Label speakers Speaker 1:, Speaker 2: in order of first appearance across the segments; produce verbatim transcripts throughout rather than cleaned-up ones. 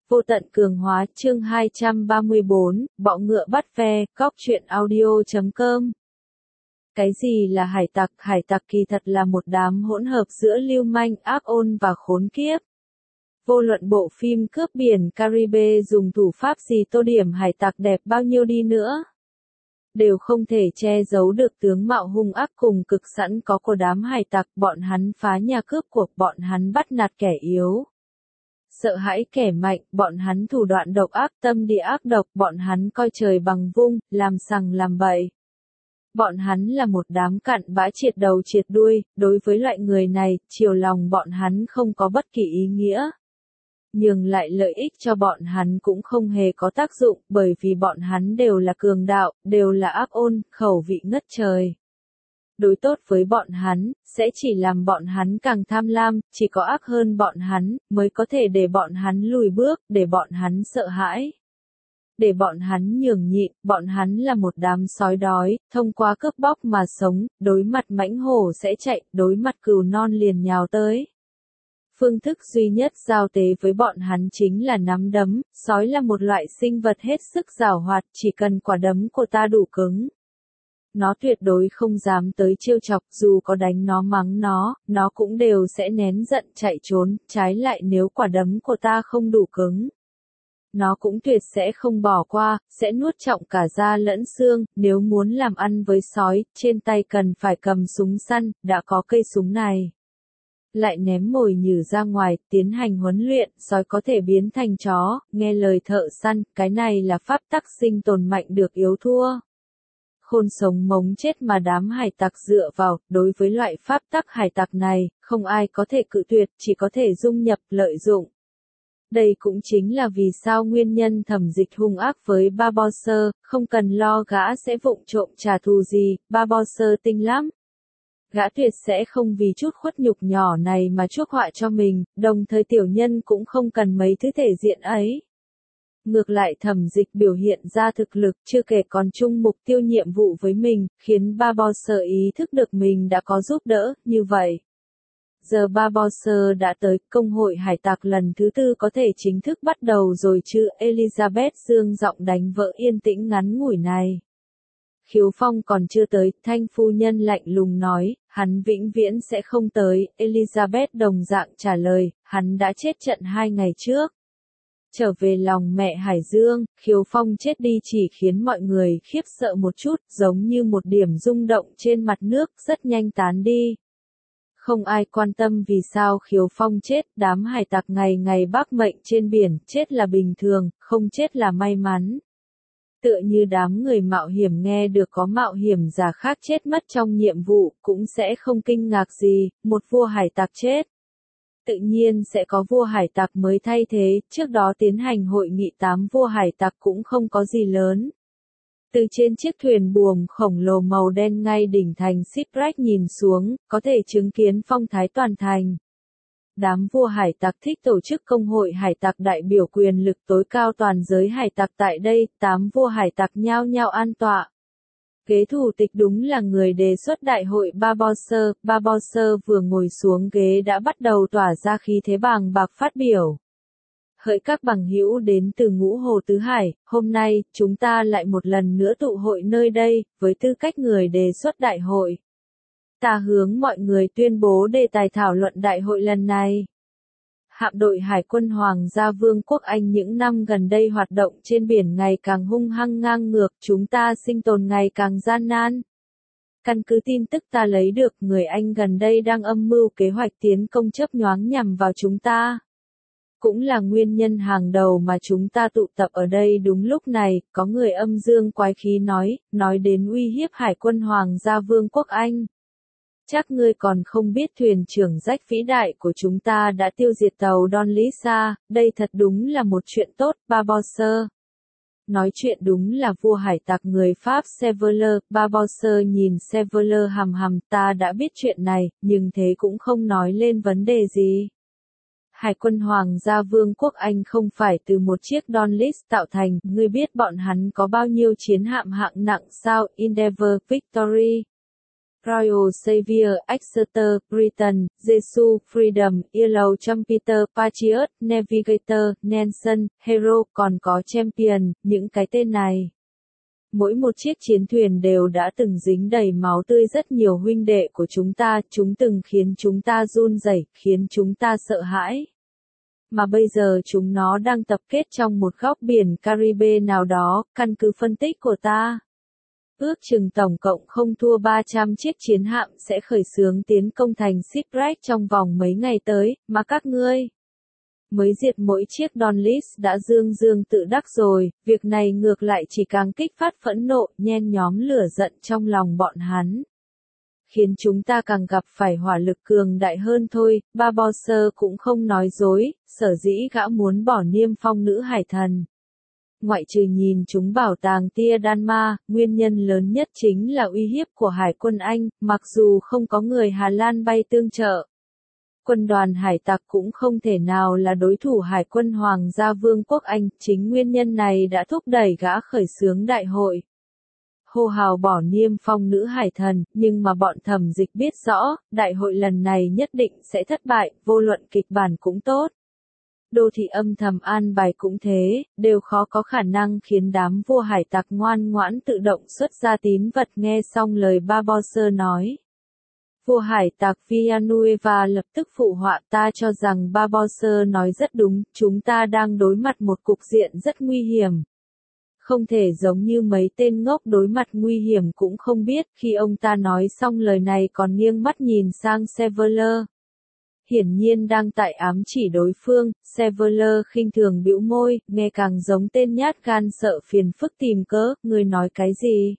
Speaker 1: Vô tận cường hóa chương hai trăm ba mươi bốn, bọ ngựa bắt ve, cóc truyện audio chấm com. Cái gì là hải tặc? Hải tặc kỳ thật là một đám hỗn hợp giữa lưu manh, ác ôn và khốn kiếp. Vô luận bộ phim Cướp biển Caribe dùng thủ pháp gì tô điểm hải tặc đẹp bao nhiêu đi nữa, đều không thể che giấu được tướng mạo hung ác cùng cực sẵn có của đám hải tặc. Bọn hắn phá nhà cướp cuộc, bọn hắn bắt nạt kẻ yếu, sợ hãi kẻ mạnh, bọn hắn thủ đoạn độc ác, tâm địa ác độc, bọn hắn coi trời bằng vung, làm sằng làm bậy. Bọn hắn là một đám cặn bã triệt đầu triệt đuôi, đối với loại người này, chiều lòng bọn hắn không có bất kỳ ý nghĩa. Nhường lại lợi ích cho bọn hắn cũng không hề có tác dụng, bởi vì bọn hắn đều là cường đạo, đều là ác ôn, khẩu vị ngất trời. Đối tốt với bọn hắn, sẽ chỉ làm bọn hắn càng tham lam, chỉ có ác hơn bọn hắn, mới có thể để bọn hắn lùi bước, để bọn hắn sợ hãi. Để bọn hắn nhường nhịn, bọn hắn là một đám sói đói, thông qua cướp bóc mà sống, đối mặt mãnh hổ sẽ chạy, đối mặt cừu non liền nhào tới. Phương thức duy nhất giao tế với bọn hắn chính là nắm đấm, sói là một loại sinh vật hết sức giàu hoạt, chỉ cần quả đấm của ta đủ cứng. Nó tuyệt đối không dám tới trêu chọc, dù có đánh nó mắng nó, nó cũng đều sẽ nén giận chạy trốn, trái lại nếu quả đấm của ta không đủ cứng, nó cũng tuyệt sẽ không bỏ qua, sẽ nuốt trọn cả da lẫn xương. Nếu muốn làm ăn với sói, trên tay cần phải cầm súng săn, đã có cây súng này, lại ném mồi nhử ra ngoài, tiến hành huấn luyện, sói có thể biến thành chó, nghe lời thợ săn, cái này là pháp tắc sinh tồn mạnh được yếu thua. Khôn sống mống chết mà đám hải tặc dựa vào, đối với loại pháp tắc hải tặc này, không ai có thể cự tuyệt, chỉ có thể dung nhập, lợi dụng. Đây cũng chính là vì sao nguyên nhân Thẩm Dịch hung ác với Barbossa, không cần lo gã sẽ vụng trộm trả thù gì, Barbossa tinh lắm. Gã tuyệt sẽ không vì chút khuất nhục nhỏ này mà chuốc họa cho mình, đồng thời tiểu nhân cũng không cần mấy thứ thể diện ấy. Ngược lại Thẩm Dịch biểu hiện ra thực lực, chưa kể còn chung mục tiêu nhiệm vụ với mình, khiến Barbossa ý thức được mình đã có giúp đỡ, như vậy. Giờ Barbossa đã tới, công hội hải tặc lần thứ tư có thể chính thức bắt đầu rồi chứ. Elizabeth dương giọng đánh vỡ yên tĩnh ngắn ngủi này. Khiếu Phong còn chưa tới, Thanh phu nhân lạnh lùng nói, hắn vĩnh viễn sẽ không tới. Elizabeth đồng dạng trả lời, hắn đã chết trận hai ngày trước. Trở về lòng mẹ Hải Dương, Khiếu Phong chết đi chỉ khiến mọi người khiếp sợ một chút, giống như một điểm rung động trên mặt nước, rất nhanh tán đi. Không ai quan tâm vì sao Khiếu Phong chết, đám hải tặc ngày ngày bác mệnh trên biển, chết là bình thường, không chết là may mắn. Tựa như đám người mạo hiểm nghe được có mạo hiểm giả khác chết mất trong nhiệm vụ, cũng sẽ không kinh ngạc gì, một vua hải tặc chết. Tự nhiên sẽ có vua hải tặc mới thay thế, trước đó tiến hành hội nghị tám vua hải tặc cũng không có gì lớn. Từ trên chiếc thuyền buồm khổng lồ màu đen ngay đỉnh thành Shipwreck nhìn xuống, có thể chứng kiến phong thái toàn thành. Đám vua hải tặc thích tổ chức công hội hải tặc đại biểu quyền lực tối cao toàn giới hải tặc tại đây, tám vua hải tặc nhao nhao an tọa. Ghế thủ tịch đúng là người đề xuất đại hội Barbossa. Barbossa vừa ngồi xuống ghế đã bắt đầu tỏa ra khí thế bàng bạc phát biểu. Hỡi các bằng hữu đến từ ngũ hồ tứ hải, hôm nay, chúng ta lại một lần nữa tụ hội nơi đây, với tư cách người đề xuất đại hội. Ta hướng mọi người tuyên bố đề tài thảo luận đại hội lần này. Hạm đội Hải quân Hoàng gia Vương quốc Anh những năm gần đây hoạt động trên biển ngày càng hung hăng ngang ngược, chúng ta sinh tồn ngày càng gian nan. Căn cứ tin tức ta lấy được, người Anh gần đây đang âm mưu kế hoạch tiến công chớp nhoáng nhằm vào chúng ta. Cũng là nguyên nhân hàng đầu mà chúng ta tụ tập ở đây đúng lúc này, có người âm dương quái khí nói, nói đến uy hiếp Hải quân Hoàng gia Vương quốc Anh. Chắc ngươi còn không biết thuyền trưởng Jack vĩ đại của chúng ta đã tiêu diệt tàu Don Lisa, đây thật đúng là một chuyện tốt, Barbossa. Nói chuyện đúng là vua hải tặc người Pháp Severler. Barbossa nhìn Severler hằm hằm, ta đã biết chuyện này, nhưng thế cũng không nói lên vấn đề gì. Hải quân Hoàng gia Vương quốc Anh không phải từ một chiếc Don Lis tạo thành, ngươi biết bọn hắn có bao nhiêu chiến hạm hạng nặng sao? Endeavour, Victory, Royal Saviour, Exeter, Britain, Jesus, Freedom, Yellow Trumpeter, Patriot, Navigator, Nelson, Hero, còn có Champion, những cái tên này. Mỗi một chiếc chiến thuyền đều đã từng dính đầy máu tươi rất nhiều huynh đệ của chúng ta, chúng từng khiến chúng ta run rẩy, khiến chúng ta sợ hãi. Mà bây giờ chúng nó đang tập kết trong một góc biển Caribe nào đó, căn cứ phân tích của ta. Ước chừng tổng cộng không thua ba trăm chiếc chiến hạm sẽ khởi xướng tiến công thành Shipwreck trong vòng mấy ngày tới, mà các ngươi mới diệt mỗi chiếc Donlis đã dương dương tự đắc rồi, việc này ngược lại chỉ càng kích phát phẫn nộ, nhen nhóm lửa giận trong lòng bọn hắn. Khiến chúng ta càng gặp phải hỏa lực cường đại hơn thôi, Barbossa cũng không nói dối, sở dĩ gã muốn bỏ niêm phong nữ hải thần. Ngoại trừ nhìn chúng bảo tàng tia Đan Ma, nguyên nhân lớn nhất chính là uy hiếp của Hải quân Anh, mặc dù không có người Hà Lan bay tương trợ. Quân đoàn hải tặc cũng không thể nào là đối thủ Hải quân Hoàng gia Vương quốc Anh, chính nguyên nhân này đã thúc đẩy gã khởi xướng đại hội. Hô hào bỏ niêm phong nữ hải thần, nhưng mà bọn Thẩm Dịch biết rõ, đại hội lần này nhất định sẽ thất bại, vô luận kịch bản cũng tốt. Đô thị âm thầm an bài cũng thế, đều khó có khả năng khiến đám vua hải tặc ngoan ngoãn tự động xuất ra tín vật. Nghe xong lời Barbossa nói. Vua hải tặc Villanueva lập tức phụ họa, ta cho rằng Barbossa nói rất đúng, chúng ta đang đối mặt một cục diện rất nguy hiểm. Không thể giống như mấy tên ngốc đối mặt nguy hiểm cũng không biết, khi ông ta nói xong lời này còn nghiêng mắt nhìn sang Severler. Hiển nhiên đang tại ám chỉ đối phương, Severler khinh thường bĩu môi, nghe càng giống tên nhát gan sợ phiền phức tìm cớ, người nói cái gì?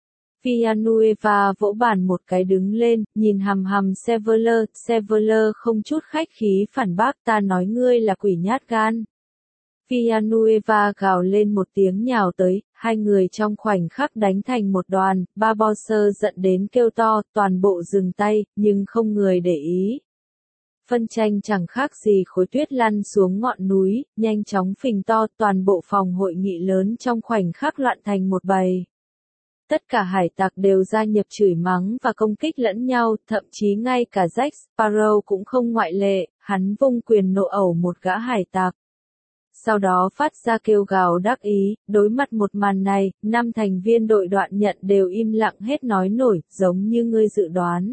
Speaker 1: Villanueva vỗ bàn một cái đứng lên, nhìn hằm hằm Severler, Severler không chút khách khí phản bác, ta nói ngươi là quỷ nhát gan. Villanueva gào lên một tiếng nhào tới, hai người trong khoảnh khắc đánh thành một đoàn, Barbossa giận đến kêu to, toàn bộ dừng tay, nhưng không người để ý. Phân tranh chẳng khác gì khối tuyết lăn xuống ngọn núi, nhanh chóng phình to, toàn bộ phòng hội nghị lớn trong khoảnh khắc loạn thành một bầy. Tất cả hải tặc đều gia nhập chửi mắng và công kích lẫn nhau, thậm chí ngay cả Jack Sparrow cũng không ngoại lệ, hắn vung quyền nộ ẩu một gã hải tặc. Sau đó phát ra kêu gào đắc ý, đối mặt một màn này, năm thành viên đội đoạn nhận đều im lặng hết nói nổi, giống như ngươi dự đoán.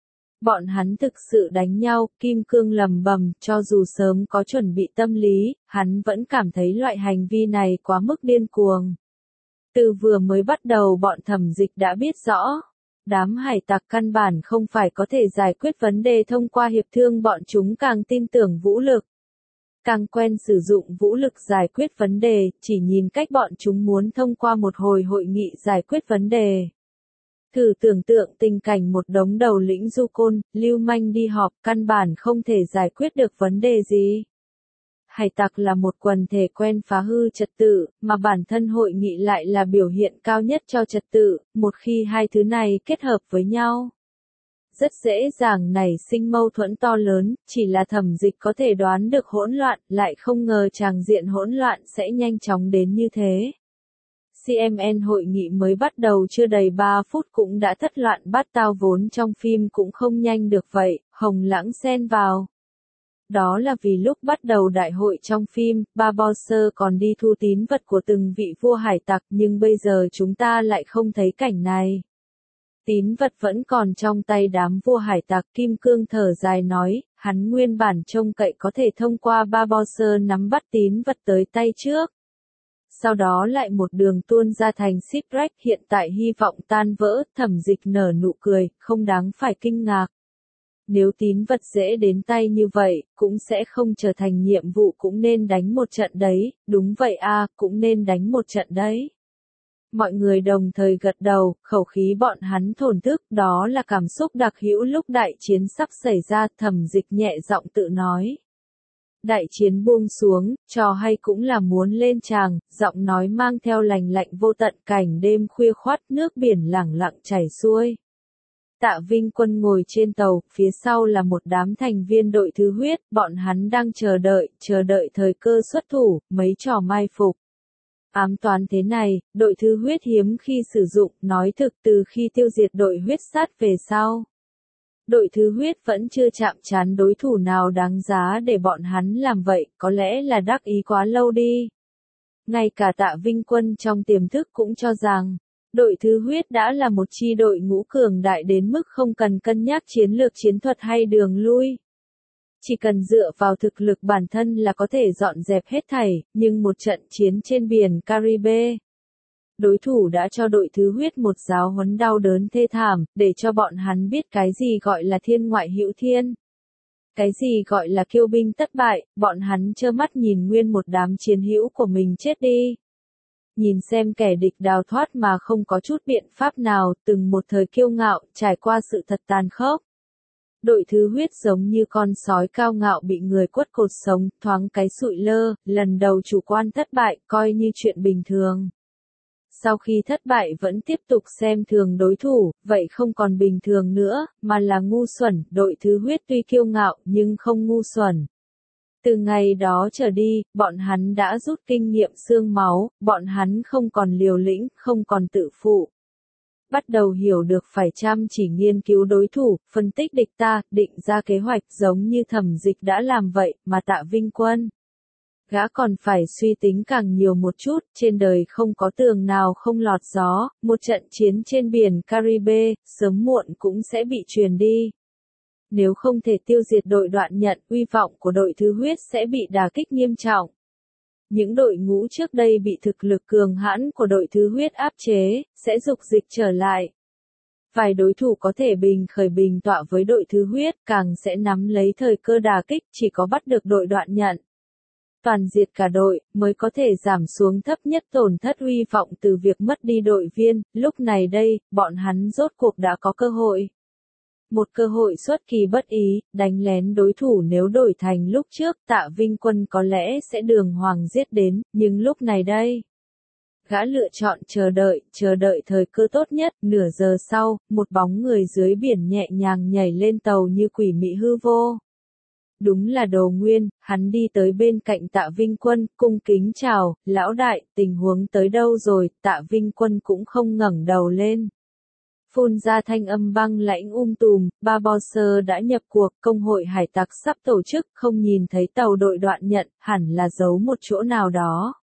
Speaker 1: Bọn hắn thực sự đánh nhau, Kim Cương lầm bầm, cho dù sớm có chuẩn bị tâm lý, hắn vẫn cảm thấy loại hành vi này quá mức điên cuồng. Từ vừa mới bắt đầu bọn Thẩm Dịch đã biết rõ, đám hải tặc căn bản không phải có thể giải quyết vấn đề thông qua hiệp thương, bọn chúng càng tin tưởng vũ lực. Càng quen sử dụng vũ lực giải quyết vấn đề, chỉ nhìn cách bọn chúng muốn thông qua một hồi hội nghị giải quyết vấn đề. Thử tưởng tượng tình cảnh một đống đầu lĩnh du côn, lưu manh đi họp, căn bản không thể giải quyết được vấn đề gì. Hải tặc là một quần thể quen phá hư trật tự, mà bản thân hội nghị lại là biểu hiện cao nhất cho trật tự, một khi hai thứ này kết hợp với nhau. Rất dễ dàng nảy sinh mâu thuẫn to lớn, chỉ là Thẩm Dịch có thể đoán được hỗn loạn, lại không ngờ tràng diện hỗn loạn sẽ nhanh chóng đến như thế. xê em en hội nghị mới bắt đầu chưa đầy ba phút cũng đã thất loạn bát tao, vốn trong phim cũng không nhanh được vậy, Hồng Lãng xen vào. Đó là vì lúc bắt đầu đại hội trong phim, Barbossa còn đi thu tín vật của từng vị vua hải tặc, nhưng bây giờ chúng ta lại không thấy cảnh này. Tín vật vẫn còn trong tay đám vua hải tặc. Kim Cương thở dài nói, hắn nguyên bản trông cậy có thể thông qua Barbossa nắm bắt tín vật tới tay trước. Sau đó lại một đường tuôn ra thành Shipwreck, hiện tại hy vọng tan vỡ. Thẩm Dịch nở nụ cười, không đáng phải kinh ngạc. Nếu tín vật dễ đến tay như vậy, cũng sẽ không trở thành nhiệm vụ, cũng nên đánh một trận đấy. Đúng vậy a, cũng nên đánh một trận đấy. Mọi người đồng thời gật đầu, khẩu khí bọn hắn thổn thức, đó là cảm xúc đặc hữu lúc đại chiến sắp xảy ra. Thẩm Dịch nhẹ giọng tự nói. Đại chiến buông xuống, trò hay cũng là muốn lên tràng, giọng nói mang theo lành lạnh vô tận. Cảnh đêm khuya khoắt, nước biển lẳng lặng chảy xuôi. Tạ Vinh Quân ngồi trên tàu, phía sau là một đám thành viên đội thứ huyết, bọn hắn đang chờ đợi, chờ đợi thời cơ xuất thủ, mấy trò mai phục. Ám toán thế này, đội thứ huyết hiếm khi sử dụng, nói thực từ khi tiêu diệt đội huyết sát về sau. Đội thứ huyết vẫn chưa chạm trán đối thủ nào đáng giá để bọn hắn làm vậy, có lẽ là đắc ý quá lâu đi. Ngay cả Tạ Vinh Quân trong tiềm thức cũng cho rằng, đội thứ huyết đã là một chi đội ngũ cường đại đến mức không cần cân nhắc chiến lược chiến thuật hay đường lui. Chỉ cần dựa vào thực lực bản thân là có thể dọn dẹp hết thảy, nhưng một trận chiến trên biển Caribe. Đối thủ đã cho đội thứ huyết một giáo huấn đau đớn thê thảm, để cho bọn hắn biết cái gì gọi là thiên ngoại hữu thiên. Cái gì gọi là kiêu binh thất bại, bọn hắn trơ mắt nhìn nguyên một đám chiến hữu của mình chết đi. Nhìn xem kẻ địch đào thoát mà không có chút biện pháp nào, từng một thời kiêu ngạo, trải qua sự thật tàn khốc. Đội thứ huyết giống như con sói cao ngạo bị người quất cột sống, thoáng cái sụi lơ, lần đầu chủ quan thất bại, coi như chuyện bình thường. Sau khi thất bại vẫn tiếp tục xem thường đối thủ, vậy không còn bình thường nữa, mà là ngu xuẩn, đội thứ huyết tuy kiêu ngạo nhưng không ngu xuẩn. Từ ngày đó trở đi, bọn hắn đã rút kinh nghiệm xương máu, bọn hắn không còn liều lĩnh, không còn tự phụ. Bắt đầu hiểu được phải chăm chỉ nghiên cứu đối thủ, phân tích địch ta, định ra kế hoạch giống như Thẩm Dịch đã làm vậy, mà Tạ Vinh Quân. Gã còn phải suy tính càng nhiều một chút, trên đời không có tường nào không lọt gió, một trận chiến trên biển Caribe, sớm muộn cũng sẽ bị truyền đi. Nếu không thể tiêu diệt đội Đoạn Nhận, uy vọng của đội thứ huyết sẽ bị đả kích nghiêm trọng. Những đội ngũ trước đây bị thực lực cường hãn của đội thứ huyết áp chế, sẽ dục dịch trở lại. Vài đối thủ có thể bình khởi bình tọa với đội thứ huyết, càng sẽ nắm lấy thời cơ đả kích, chỉ có bắt được đội Đoạn Nhận. Toàn diệt cả đội, mới có thể giảm xuống thấp nhất tổn thất uy vọng từ việc mất đi đội viên, lúc này đây, bọn hắn rốt cuộc đã có cơ hội. Một cơ hội xuất kỳ bất ý, đánh lén đối thủ nếu đổi thành lúc trước, Tạ Vinh Quân có lẽ sẽ đường hoàng giết đến, nhưng lúc này đây. Gã lựa chọn chờ đợi, chờ đợi thời cơ tốt nhất, nửa giờ sau, một bóng người dưới biển nhẹ nhàng nhảy lên tàu như quỷ mị hư vô. Đúng là Đồ Nguyên, hắn đi tới bên cạnh Tạ Vinh Quân, cung kính chào, lão đại, tình huống tới đâu rồi, Tạ Vinh Quân cũng không ngẩng đầu lên. Phun ra thanh âm băng lãnh um tùm, Barbossa đã nhập cuộc, công hội hải tặc sắp tổ chức, không nhìn thấy tàu đội Đoạn Nhận, hẳn là giấu một chỗ nào đó.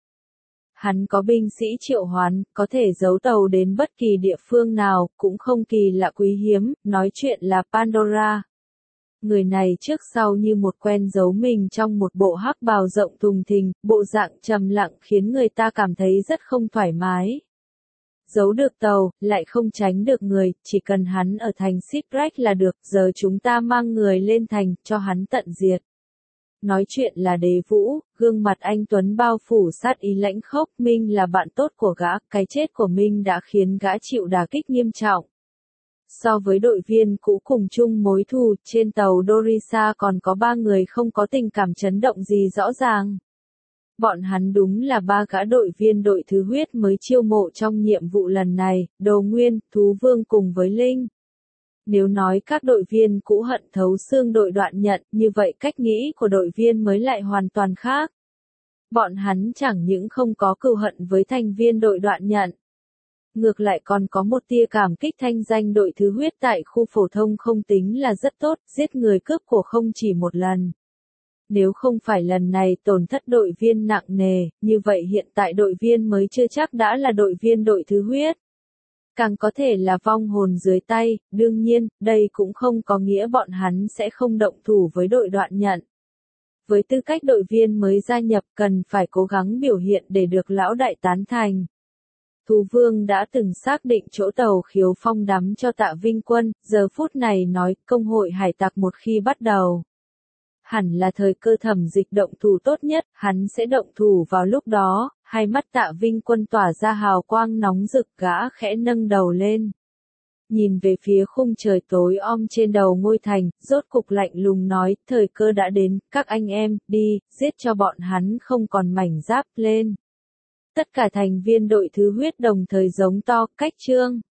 Speaker 1: Hắn có binh sĩ triệu hoán, có thể giấu tàu đến bất kỳ địa phương nào, cũng không kỳ lạ quý hiếm, nói chuyện là Pandora. Người này trước sau như một quen giấu mình trong một bộ hắc bào rộng thùng thình, bộ dạng trầm lặng khiến người ta cảm thấy rất không thoải mái. Giấu được tàu, lại không tránh được người, chỉ cần hắn ở thành Shipwreck là được, giờ chúng ta mang người lên thành, cho hắn tận diệt. Nói chuyện là Đế Vũ, gương mặt anh Tuấn bao phủ sát ý lãnh khốc, Minh là bạn tốt của gã, cái chết của Minh đã khiến gã chịu đả kích nghiêm trọng. So với đội viên cũ cùng chung mối thù, trên tàu Dorisa còn có ba người không có tình cảm chấn động gì rõ ràng. Bọn hắn đúng là ba gã đội viên đội thứ huyết mới chiêu mộ trong nhiệm vụ lần này, Đồ Nguyên, Thú Vương cùng với Linh. Nếu nói các đội viên cũ hận thấu xương đội Đoạn Nhận, như vậy cách nghĩ của đội viên mới lại hoàn toàn khác. Bọn hắn chẳng những không có cừu hận với thành viên đội Đoạn Nhận. Ngược lại còn có một tia cảm kích thanh danh đội thứ huyết tại khu phổ thông không tính là rất tốt, giết người cướp của không chỉ một lần. Nếu không phải lần này tổn thất đội viên nặng nề, như vậy hiện tại đội viên mới chưa chắc đã là đội viên đội thứ huyết. Càng có thể là vong hồn dưới tay, đương nhiên, đây cũng không có nghĩa bọn hắn sẽ không động thủ với đội Đoạn Nhận. Với tư cách đội viên mới gia nhập cần phải cố gắng biểu hiện để được lão đại tán thành. Thú Vương đã từng xác định chỗ tàu Khiếu Phong đắm cho Tạ Vinh Quân, giờ phút này nói công hội hải tặc một khi bắt đầu. Hẳn là thời cơ Thẩm Dịch động thủ tốt nhất, hắn sẽ động thủ vào lúc đó, hai mắt Tạ Vinh Quân tỏa ra hào quang nóng rực, gã khẽ nâng đầu lên. Nhìn về phía khung trời tối om trên đầu ngôi thành, rốt cục lạnh lùng nói, thời cơ đã đến, các anh em, đi, giết cho bọn hắn không còn mảnh giáp lên. Tất cả thành viên đội thứ huyết đồng thời giống to, cách trương.